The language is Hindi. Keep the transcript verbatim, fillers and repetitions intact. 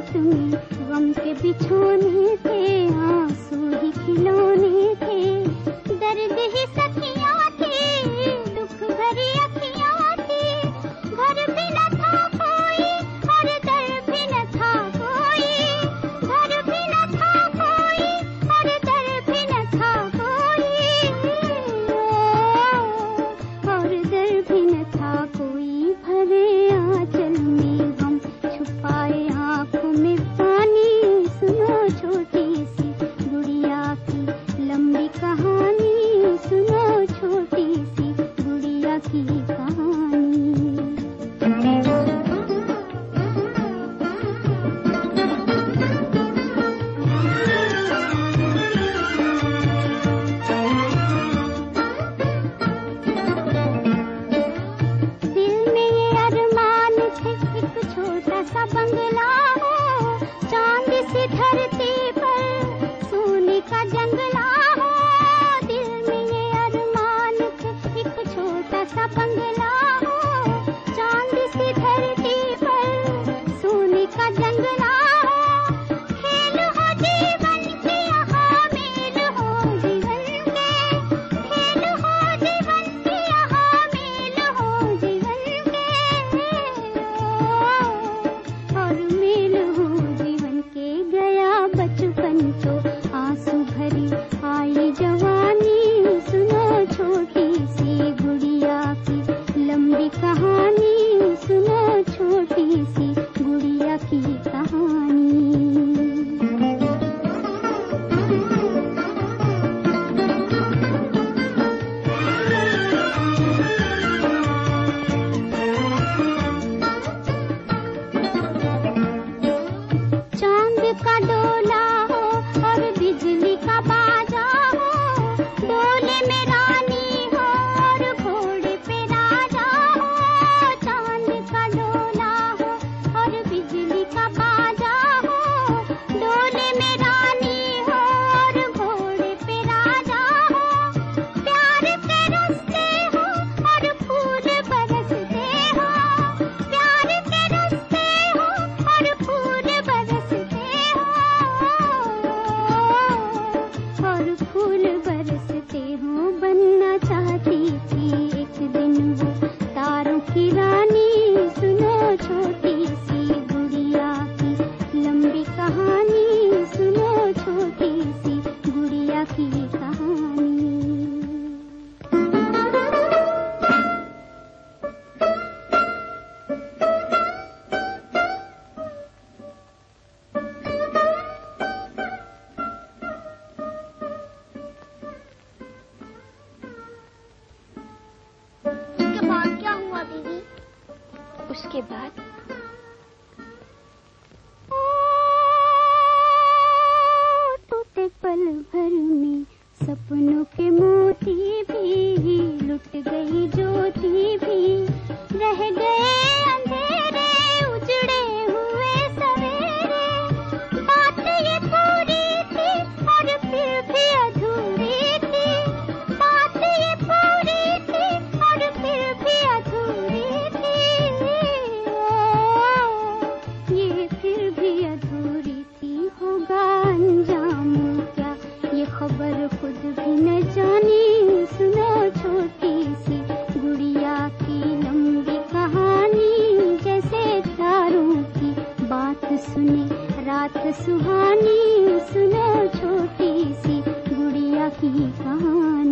हाथ में गम के बिछोने थे, आंसू ही खिलौने थे, दर्द ही सखियां थी, दुख भरी अखियां थी, घर भी न था कोई और दर भी न था कोई, घर भी न था कोई और दर भी न था कोई, और दर भी न था कोई। भरे आंचल में हम छुपाए आंखों में पानी, सुनो छोटी सी गुड़िया की लंबी कहानी, सुनो छोटी सी गुड़िया की कहानी। दिल में ये अरमान थे एक छोटा सा बंगला हो, चांद सी धरती पर सोने का जंगला हो। दिल में ये अरमान थे एक छोटा सा बंगला हो, चांद सी धरती पर सोने का जंगला हो। खेल हो जीवन के यहाँ मेल हो जीवन के, खेल हो जीवन के यहाँ मेल हो जीवन के, और मेल हो जीवन के। गया बचपन तो आंसू भरी आई जवानी, सुनो छोटी सी गुड़िया की लंबी कहानी, सुनो छोटी सी गुड़िया की कहानी। चांद का डोला हो और बिजली का बाजा हो, डोले में रानी हो और घोड़े पे राजा हो। चांद का डोला हो और बिजली का बाजा हो, डोले में रानी हो और घोड़े पे राजा हो। प्यार के रस्ते हो और फूल बरसते हो, प्यार के रस्ते हो और फूल बरसते हो, और फूल बरसते हो। बनना चाहती थी एक दिन वो तारों की रानी, सुनो छोटी सी गुड़िया की लंबी कहानी, सुनो छोटी सी गुड़िया की कहानी। उसके बाद क्या हुआ दीदी? उसके बाद टूटे पल भर में सपनों के मोती भी, लुट गई ज्योति भी, रह गए अंधेरे उजड़े हुए सवेरे। बात ये पूरी थी और फिर भी अधूरी थी, बात ये पूरी थी और फिर भी अधूरी थी, ओ, ये फिर भी अधूरी थी। होगा अंजाम क्या ये खबर खुद भी न जानी, सुनो छोटी सी गुड़िया की लंबी कहानी, जैसे तारों की बात सुने रात सुहानी, सुनो छोटी सी गुड़िया की कहानी।